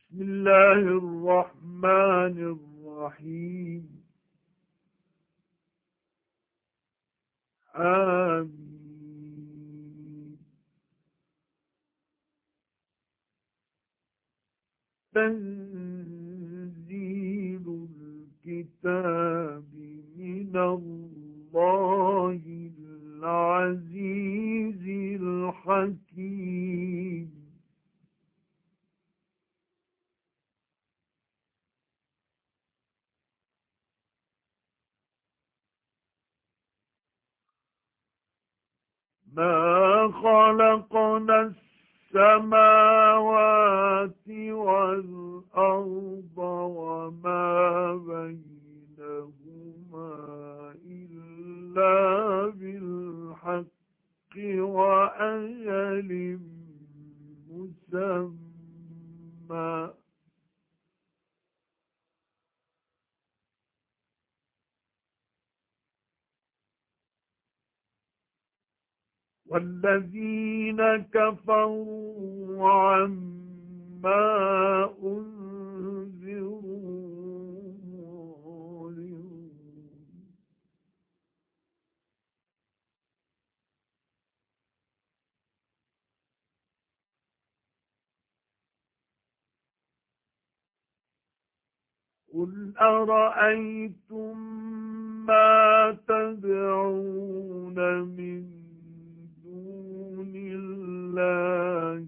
بسم الله الرحمن الرحيم. آمين. تنزيل الكتاب من الله العزيز الحكيم. ما خلقنا السماوات والأرض وما بينهما إلا بالحق وأجل مسمى. والذين كفروا عما أنذروا معرضون. قل أرأيتم ما تدعون من دون الله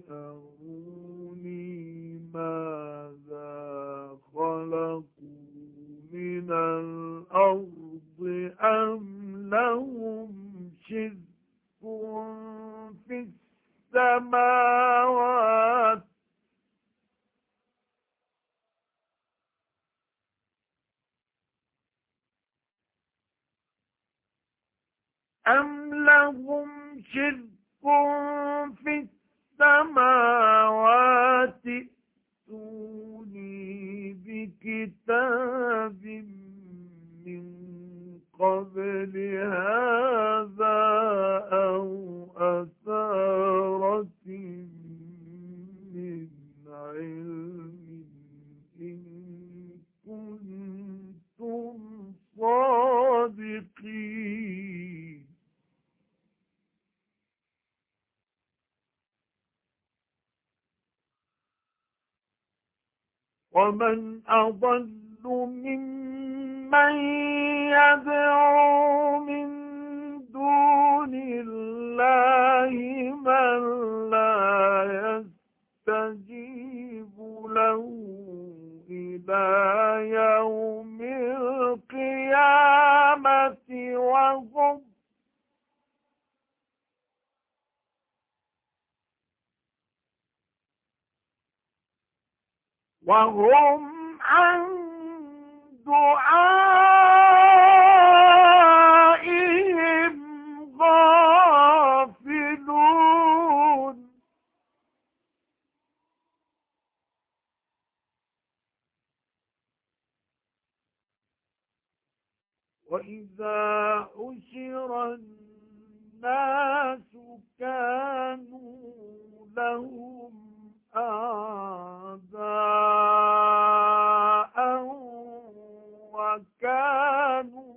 أروني ماذا خلقوا من الأرض أم لهم شرك في السماوات أم لهم شرك في السماوات ائتوني بكتاب من قبل هذا أو أثارة من علم إن كنتم صادقين. ومن أضل ممن يدعو من دون الله من لا يستجيب له إلى يوم القيامة وهم عن دعائهم غافلون. وإذا حشر الناس كانوا لهم أعداء وكانوا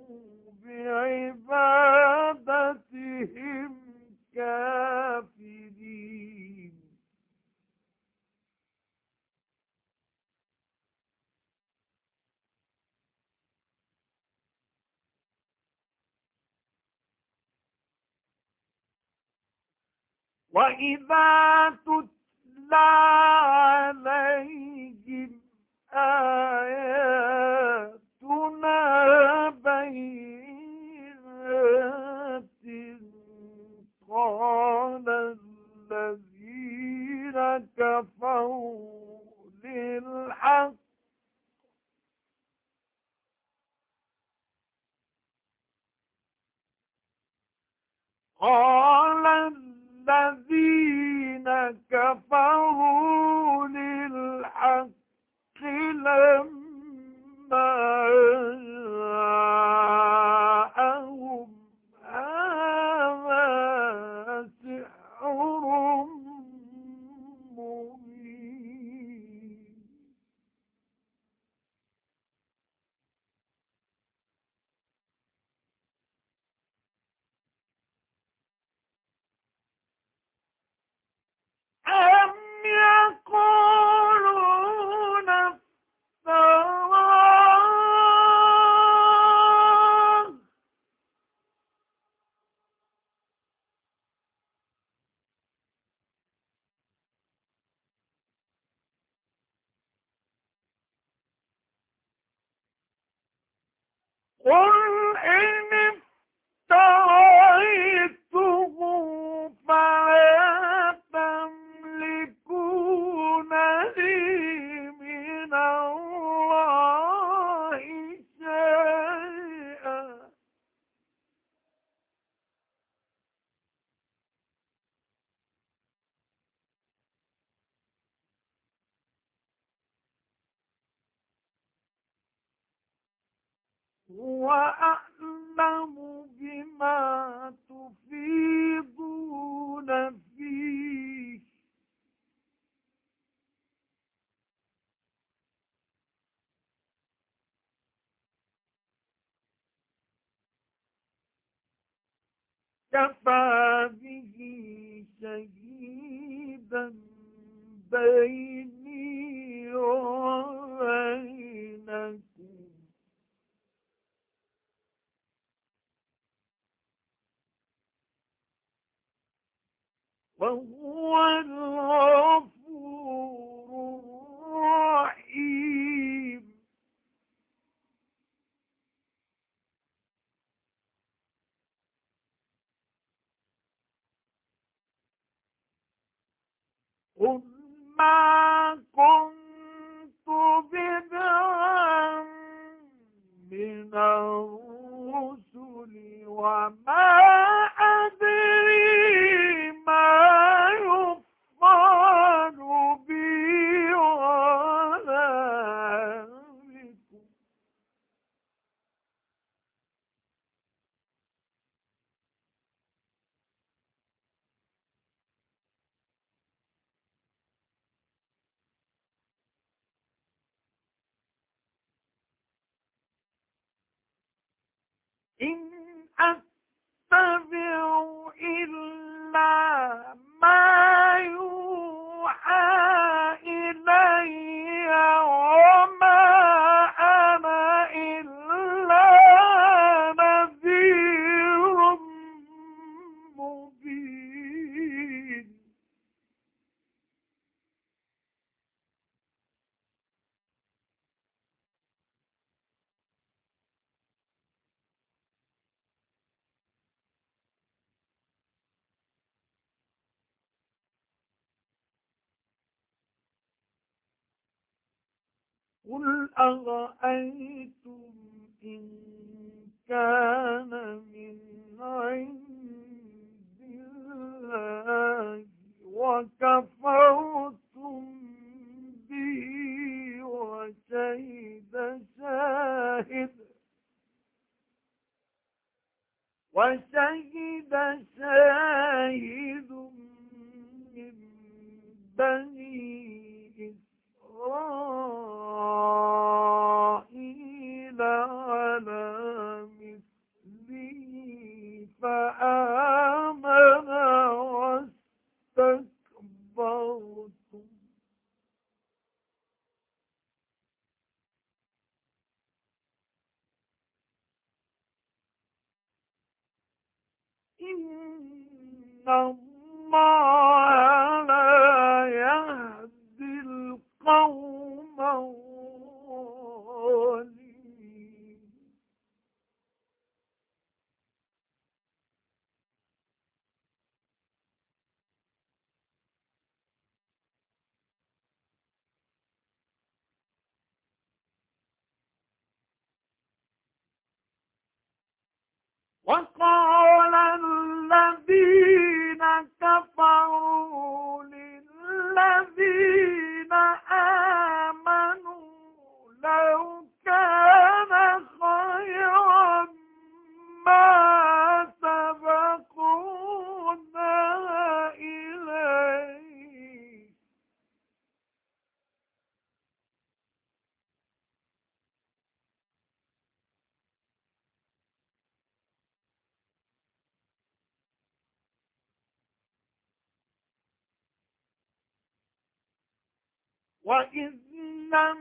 بعبادتهم كافرين. وإذا تتلى عليهم آياتنا بينات قال الذين كفروا للحق قال الذين كفروا للحق لما جاءهم هذا سحر مبين. قل إن افتريته فلا تملكون لي من الله شيئا وأعلم بما تفيضون فيه كفى به شهيدا بيني وبينكم وهو الغفور الرحيم قل ما كنت بدعا من الرسل وما أدري ما يفعل بي ولا بكم إن أتبع إلا ما يوحى إلي وما أنا إلا نذير مبين قل أرأيتم إن كان من عند الله وكفرتم به وشهد شاهد من بني إسرائيل على مثله فآمن واستكبرتم إن الله لا يهدي القوم الظالمين وقال الذين كفروا للذين آمنوا لو كان خيرا ما سبقونا إليه وإذ لم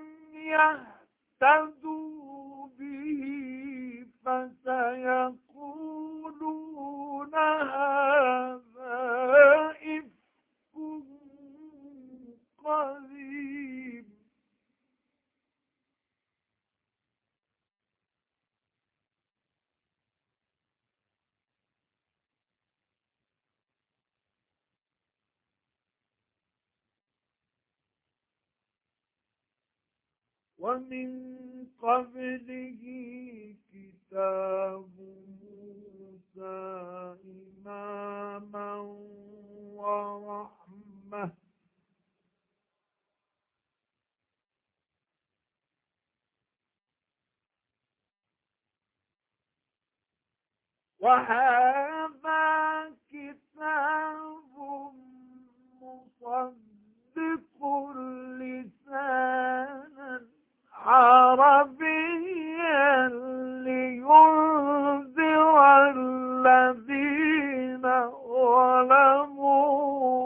يهتدوا به فسيقولون هذا إفك قديم ومن قبله كتاب موسى إماما ورحمة وهذا كتاب مصدق لسانا عربيا لينذر الذين ظلموا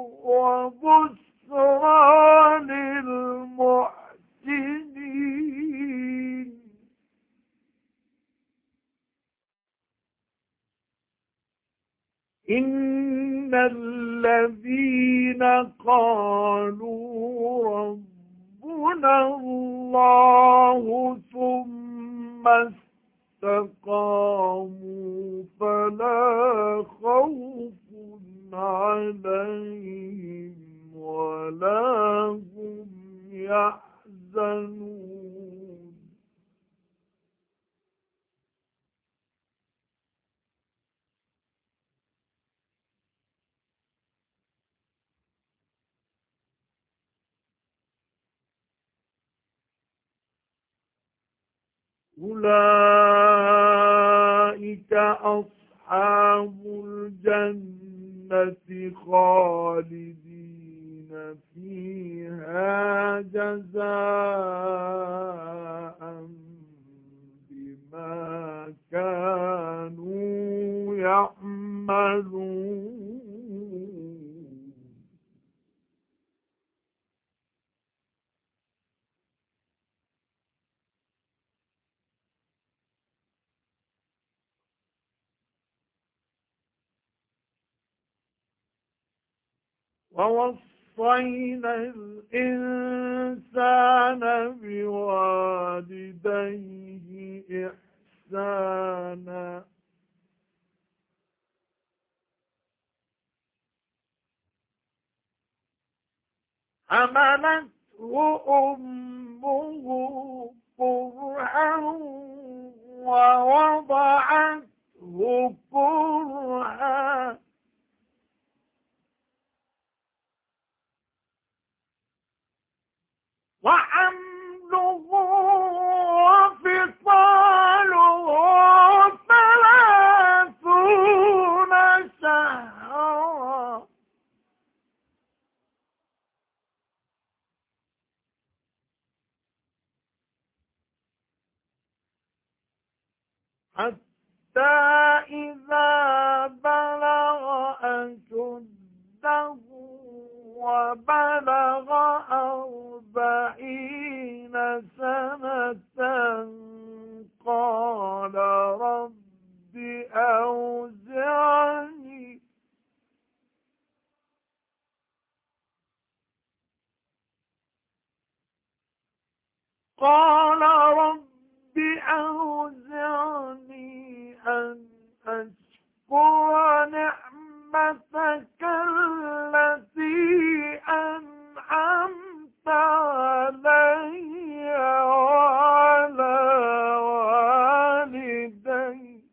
وبشرى للمحسنين. إن الذين قالوا ربنا الله ثم استقاموا فلا خوف عليهم ولا هم يحزنون. أولئك أصحاب الجنة خالدين فيها جزاء بما كانوا يعملون. ووصينا الإنسان بوالديه إحسانا حملته أمه كرها ووضعته كرها وحمله وفصاله 30 شهرا حتى إذا بلغ أشده وبلغ 40 سنة قال رب أوزعني أن أشكر نعمتك التي أنعمت علي وعلى والدي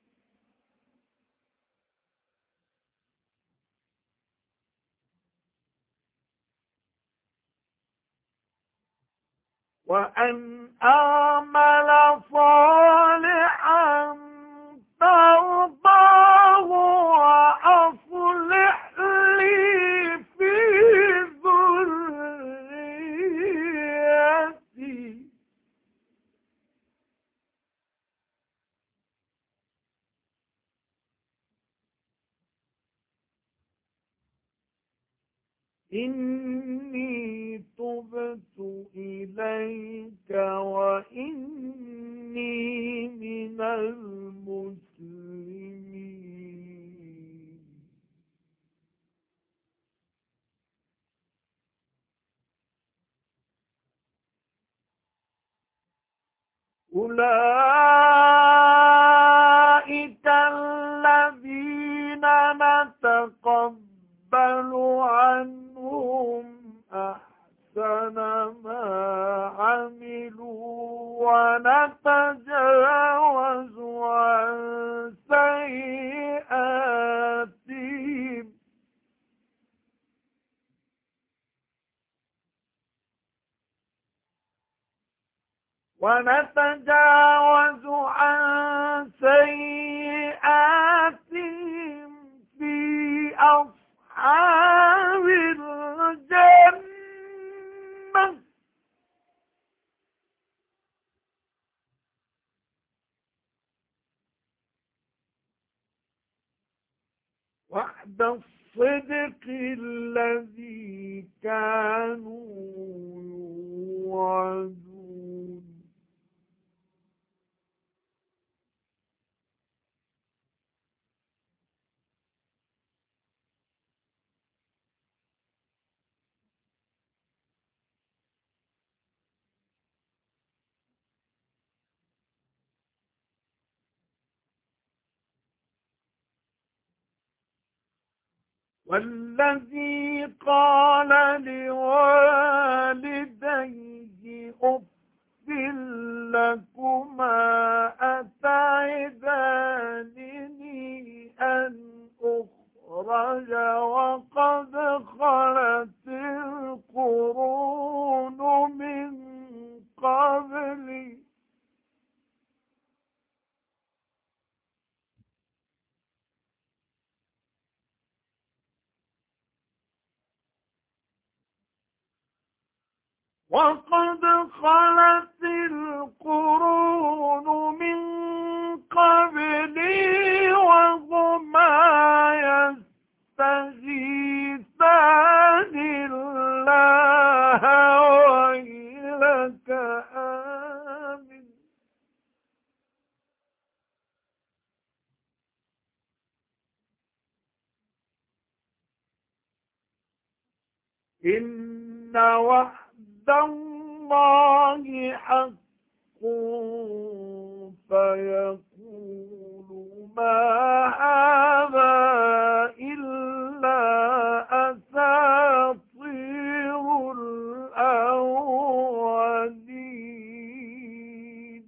وأن أعمل صالحا ترضاه وأصلح لي في ذريتي إني تبت إليك وإني من المسلمين. أولئك الذين نتقبل عنهم أحسن ما عملوا ونتجاوز عن سيئاتهم في أصحاب الجنة وعد الصدق الذي كانوا يوعدون والذي قال لوالديه أف لكما أتعدانني أن أخرج وقد خلت القرون من قبلي وقد خلت القرون من قبلي وهما يستغيثان الله ويلك آمن إن وعد الله حق فيقول ما هذا إلا أساطير الأولين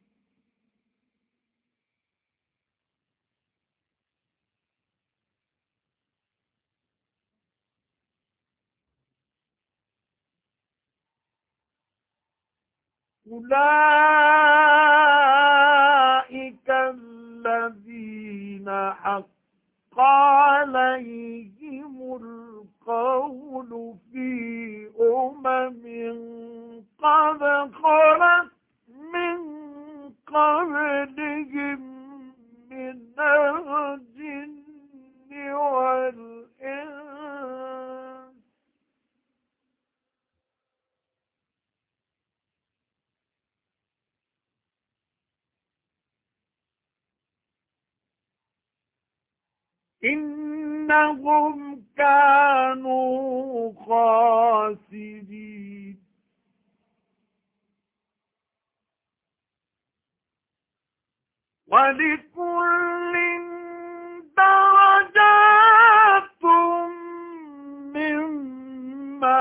أولئك الذين حق عليهم القول في قد خلت من قبلهم من الجن والإنس إنهم كانوا خاسرين ولكل درجات مما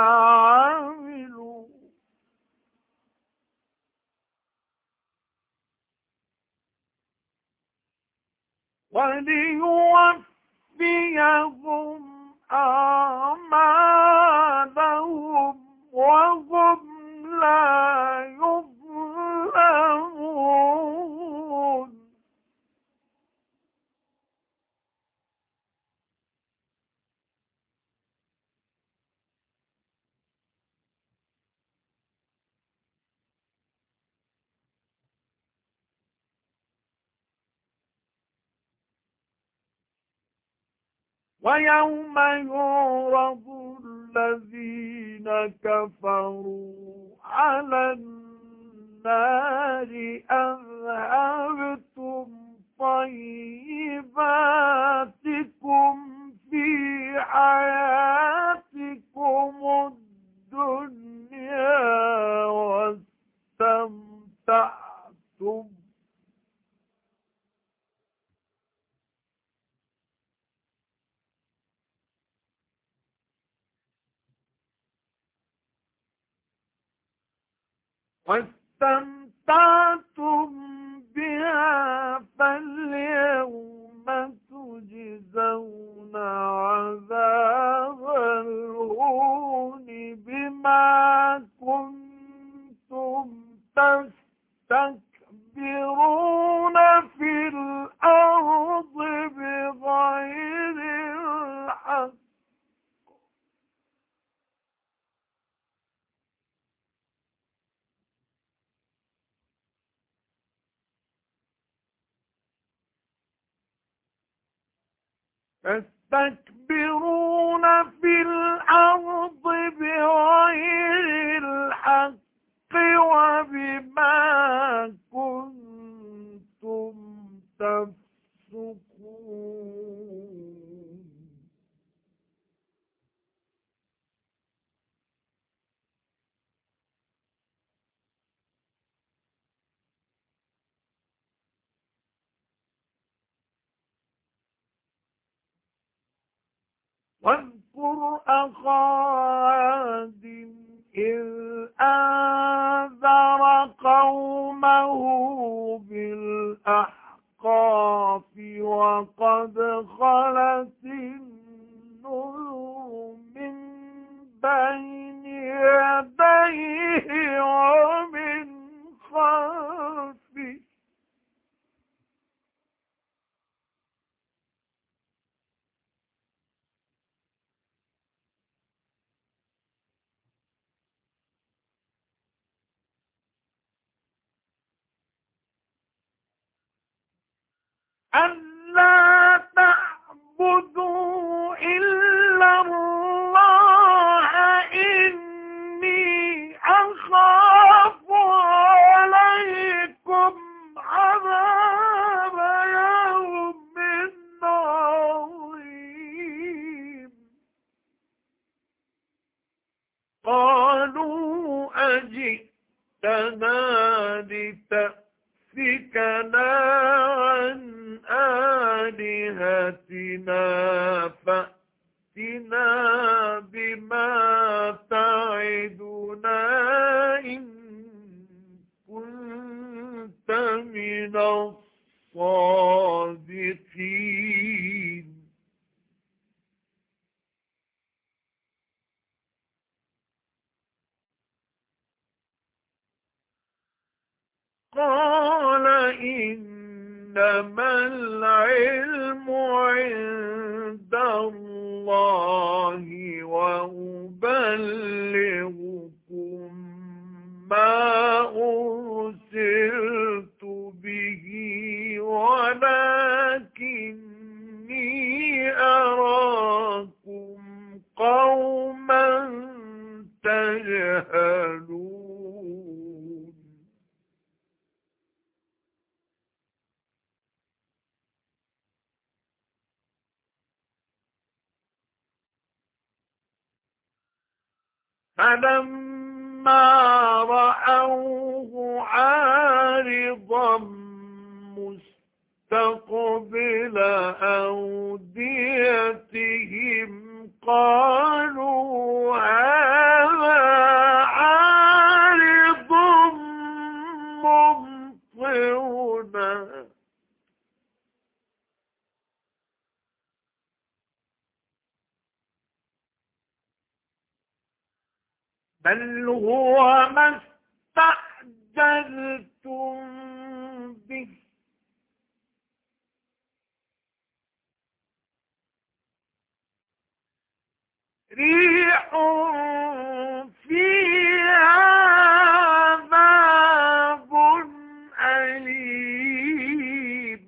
عملوا وليوفيهم أعمالهم وهم لا يظلمون ويوم يعرض الذين كفروا على النار أذهبتم طيباتكم في حياتكم الدنيا واستمتعتم اسْتَمْتَعْتُم بِهَا فَالْيَوْمَ تُجْزَوْنَ عَذَابَ الْهُونِ بِمَا كُنتُمْ تستكبرون في الأرض بغير الحق تستكبرون في الأرض بغير الحق وبما كنتم تفسقون واذكر أخا عاد إذ أنذر قومه بالأحقاف وقد خلت النذر من بين يديه ومن خلفه ألا تعبدوا إلا الله إني أخاف عليكم عذاب يوم عظيم قالوا أجئتنا لتأفكنا عن آلهتنا فأتنا بما تعدنا إن كنت من الصادقين قال إنما العلم عند الله وأبلغكم ما أرسلت به ولكني أراكم قوما تجهلون فلما رأوه عارضا مستقبل أوديتهم قالوا هذا عارض ممطرنا بل هو ما استعجلتم به ريح فيها عذاب أليم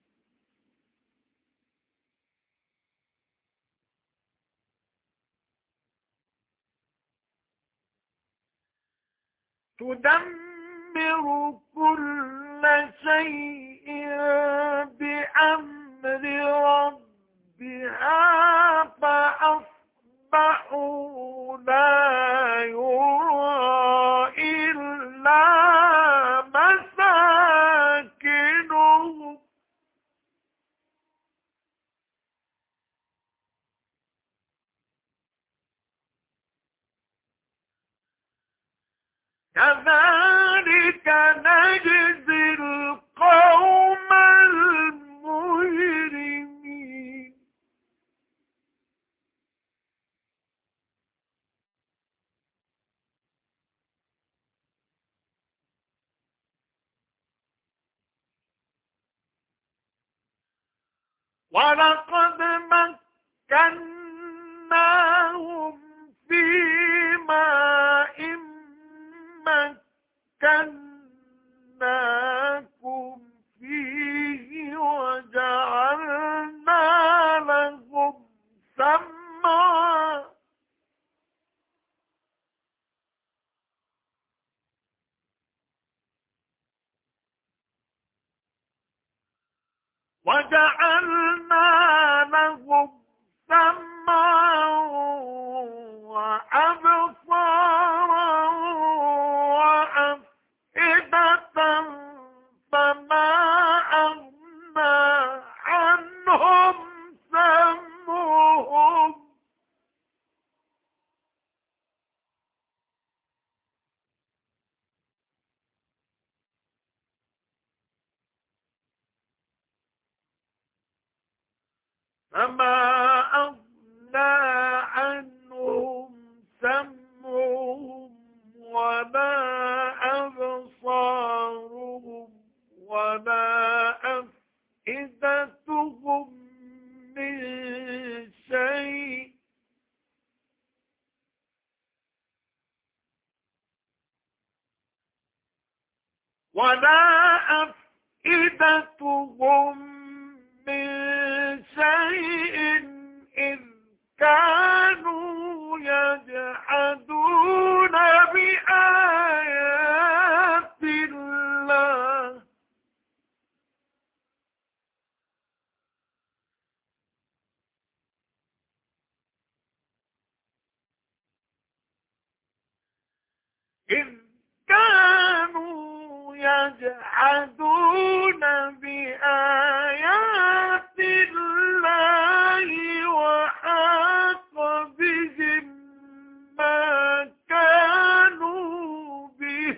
تدمر كل شيء بأمر ربها فأصبحوا لا يرى إلا مساكنهم كذلك نجزي ولقد مكناهم في ماء مكناكم فيه وجعلنا لهم سمعا وجعلنا لهم سمعا وأبصارا وأفئدة فما أغنى عنهم سمعهم ولا أبصارهم ولا أفئدتهم من شيء ولا أفئدتهم من شيء إذ كانوا يجحدون بآيات الله إذ كانوا يجحدون بآيات الله وحاق بهم ما كانوا به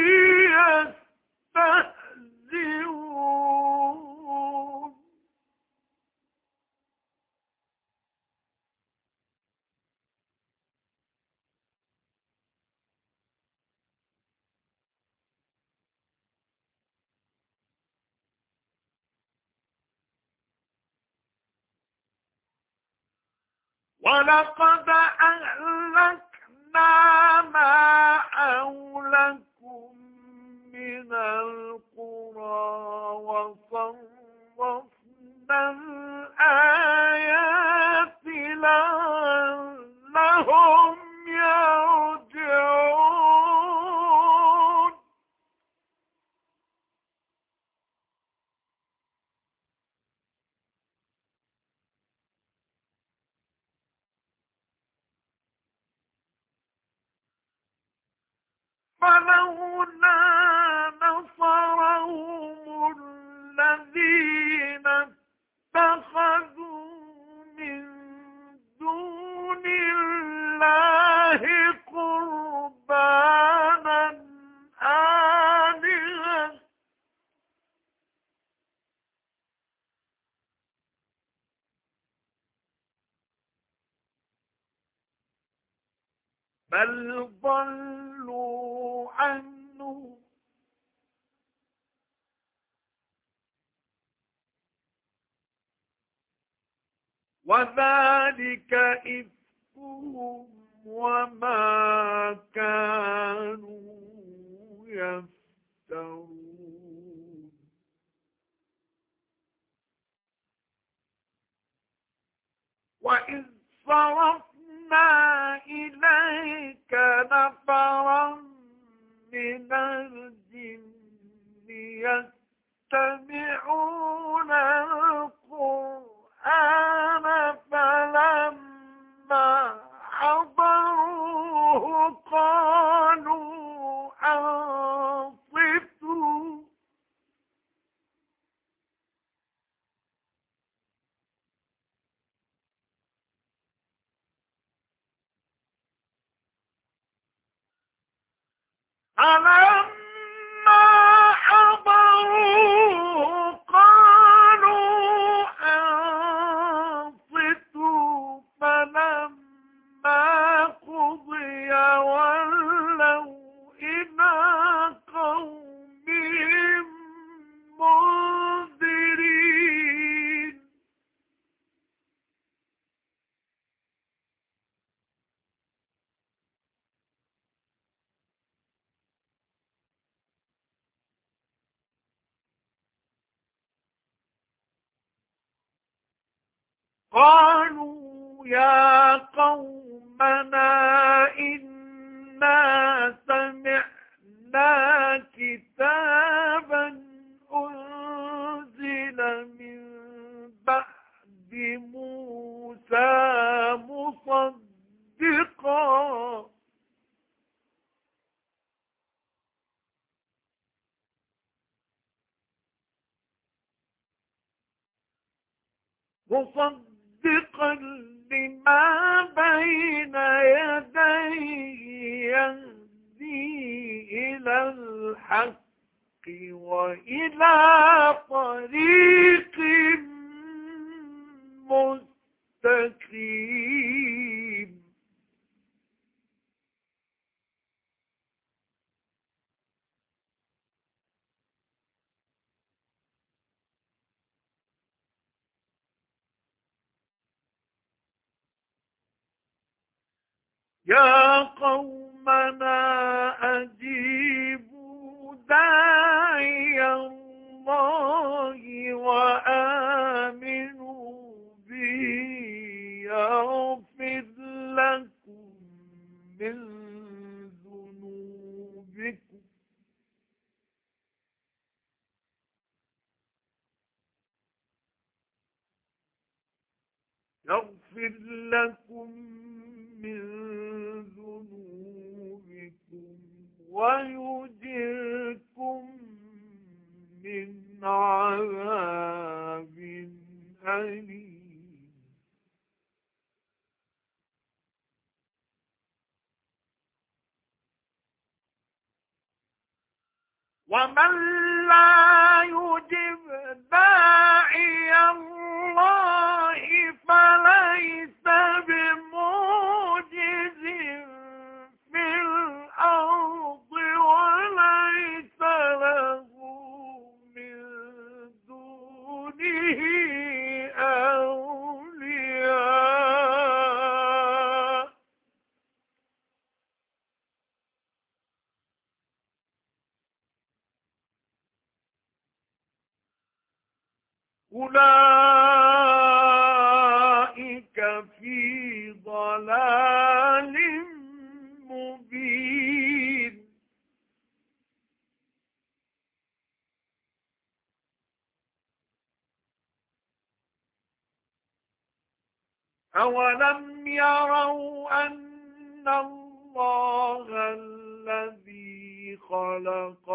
يستهزئون ولقد أهلكنا ما حولكم من القرى وصرفنا الآيات لعلهم يرجعون فلولا نصرهم الذين اتخذوا من دون الله قربانا آلهة بل ضلوا عنه وذلك إفكهم وما كانوا يفترون وإذ صرفنا إليك نفرا من الجن يستمعون القرآن فلما حضروه قالوا أنصتوا فلما حضروه قالوا أنصتوا فلما قضي ولوا إلى قومهم منذرين قالوا يا قومنا إنا سمعنا كتابا أنزل من بعد موسى مصدقا لما بين يديه يهدي إلى الحق وإلى طريق مستقيم. يا قومنا أجيبوا داعي الله وآمنوا به يغفر لكم من ذنوبكم من ذنوبكم ويجركم من عذاب أليم. ومن لا يجب داعي الله فليس بمعجز في الأرض وليس له من دونه أولياء. أولئك في ضلال مبين. أولم يروا أن الله الذي خلق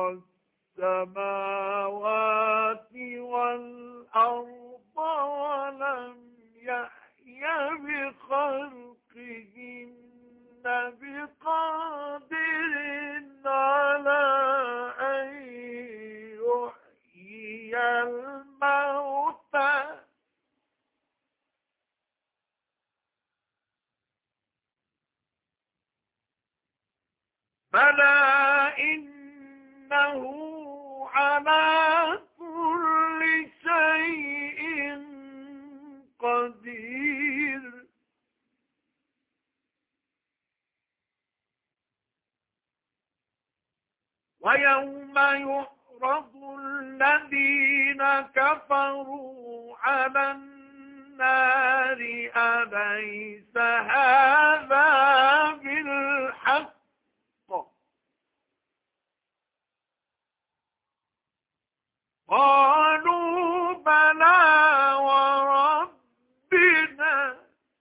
السماوات والأرض ولم يحي بخلقهن بقادر على أن يحيي الموتى بلى إنه على كل شيء قدير. ويوم يعرض الذين كفروا على النار أليس هذا بالحق قالوا بلى وربنا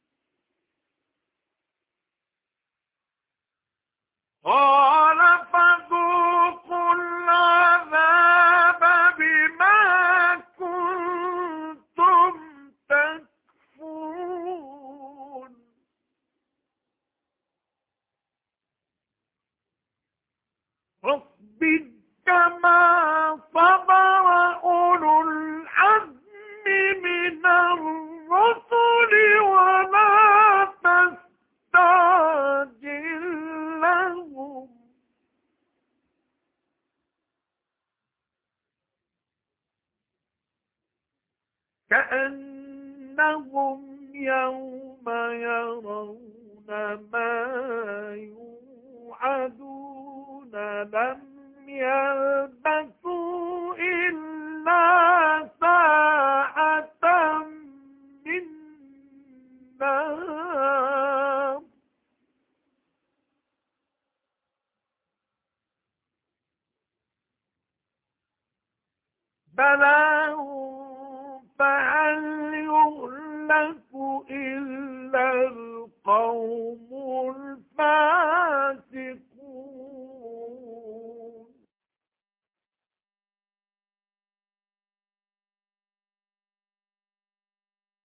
قال فذوقوا العذاب بما كنتم تكفرون. فاصبر كما صبر أولو العزم من الرسل ولا تستعجل لهم كأنهم يوم يرون ما يوعدون لم يلبثوا إلا ساعة من بلاغ فهل يهلك إلا